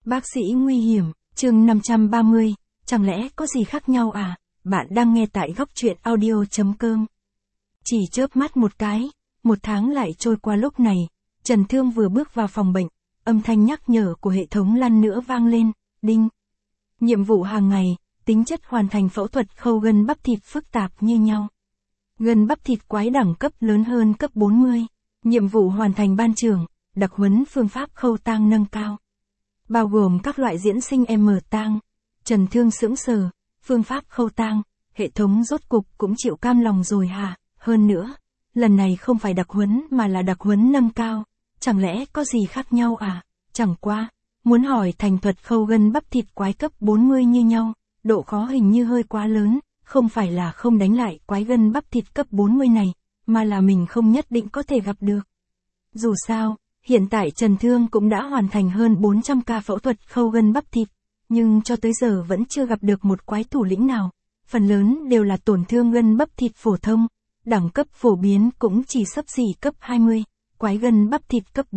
Bác sĩ nguy hiểm, chương 530, chẳng lẽ có gì khác nhau à? Bạn đang nghe tại Góc Truyện Audio.com. Chỉ chớp mắt một cái, một tháng lại trôi qua. Lúc này, Trần Thương vừa bước vào phòng bệnh, âm thanh nhắc nhở của hệ thống lần nữa vang lên, đinh. Nhiệm vụ hàng ngày, tính chất hoàn thành phẫu thuật khâu gân bắp thịt phức tạp như nhau. Gân bắp thịt quái đẳng cấp lớn hơn cấp 40. Nhiệm vụ hoàn thành ban trưởng, đặc huấn phương pháp khâu tang nâng cao. Bao gồm các loại diễn sinh tang. Trần Thương sững sờ, phương pháp khâu tang, hệ thống rốt cục cũng chịu cam lòng rồi hả? Hơn nữa, lần này không phải đặc huấn mà là đặc huấn nâng cao. Chẳng lẽ có gì khác nhau à? Chẳng qua, muốn hỏi thành thuật khâu gân bắp thịt quái cấp 40 như nhau, độ khó hình như hơi quá lớn, không phải là không đánh lại quái gân bắp thịt cấp 40 này, mà là mình không nhất định có thể gặp được. Dù sao, hiện tại Trần Thương cũng đã hoàn thành hơn 400 ca phẫu thuật khâu gân bắp thịt, nhưng cho tới giờ vẫn chưa gặp được một quái thủ lĩnh nào. Phần lớn đều là tổn thương gân bắp thịt phổ thông, đẳng cấp phổ biến cũng chỉ xấp xỉ cấp 20, quái gân bắp thịt cấp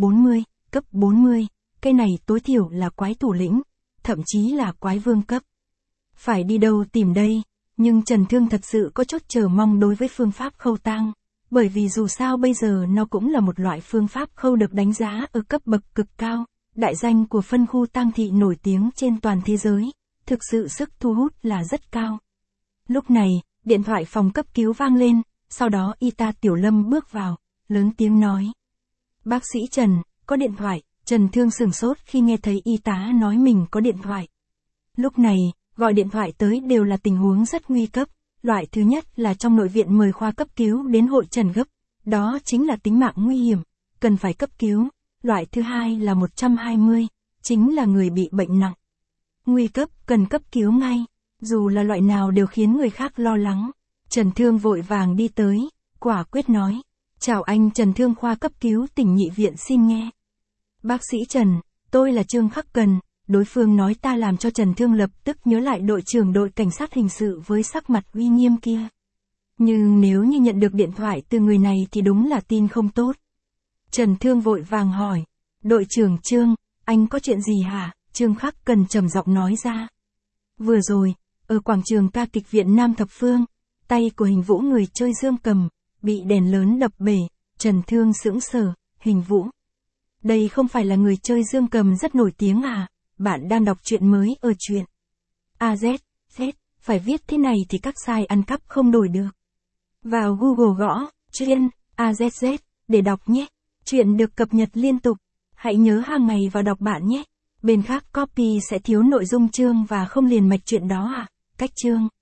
40, cái này tối thiểu là quái thủ lĩnh, thậm chí là quái vương cấp. Phải đi đâu tìm đây? Nhưng Trần Thương thật sự có chút chờ mong đối với phương pháp khâu tang, bởi vì dù sao bây giờ nó cũng là một loại phương pháp khâu được đánh giá ở cấp bậc cực cao, đại danh của phân khu tang thị nổi tiếng trên toàn thế giới, thực sự sức thu hút là rất cao. Lúc này, điện thoại phòng cấp cứu vang lên, sau đó y tá Tiểu Lâm bước vào, lớn tiếng nói. Bác sĩ Trần, có điện thoại. Trần Thương sửng sốt khi nghe thấy y tá nói mình có điện thoại. Lúc này, gọi điện thoại tới đều là tình huống rất nguy cấp. Loại thứ nhất là trong nội viện mời khoa cấp cứu đến hội trần gấp. Đó chính là tính mạng nguy hiểm, cần phải cấp cứu. Loại thứ hai là 120, chính là người bị bệnh nặng. Nguy cấp, cần cấp cứu ngay. Dù là loại nào đều khiến người khác lo lắng. Trần Thương vội vàng đi tới, quả quyết nói. Chào anh, Trần Thương, khoa cấp cứu tỉnh Nhị viện xin nghe. Bác sĩ Trần, tôi là Trương Khắc Cần. Đối phương nói ta làm cho Trần Thương lập tức nhớ lại đội trưởng đội cảnh sát hình sự với sắc mặt uy nghiêm kia. Nhưng nếu như nhận được điện thoại từ người này thì đúng là tin không tốt. Trần Thương vội vàng hỏi. Đội trưởng Trương, anh có chuyện gì hả? Trương Khắc Cần trầm giọng nói ra. Vừa rồi, ở quảng trường ca kịch viện Nam Thập Phương, tay của Hình Vũ người chơi dương cầm, bị đèn lớn đập bể. Trần Thương sững sờ. Hình Vũ. Đây không phải là người chơi dương cầm rất nổi tiếng à? Bạn đang đọc truyện mới ở truyện AZ, phải viết thế này thì các site ăn cắp không đổi được. Vào Google gõ truyện AZZ để đọc nhé. Truyện được cập nhật liên tục. Hãy nhớ hàng ngày vào đọc bạn nhé. Bên khác copy sẽ thiếu nội dung chương và không liền mạch truyện đó à? Cách chương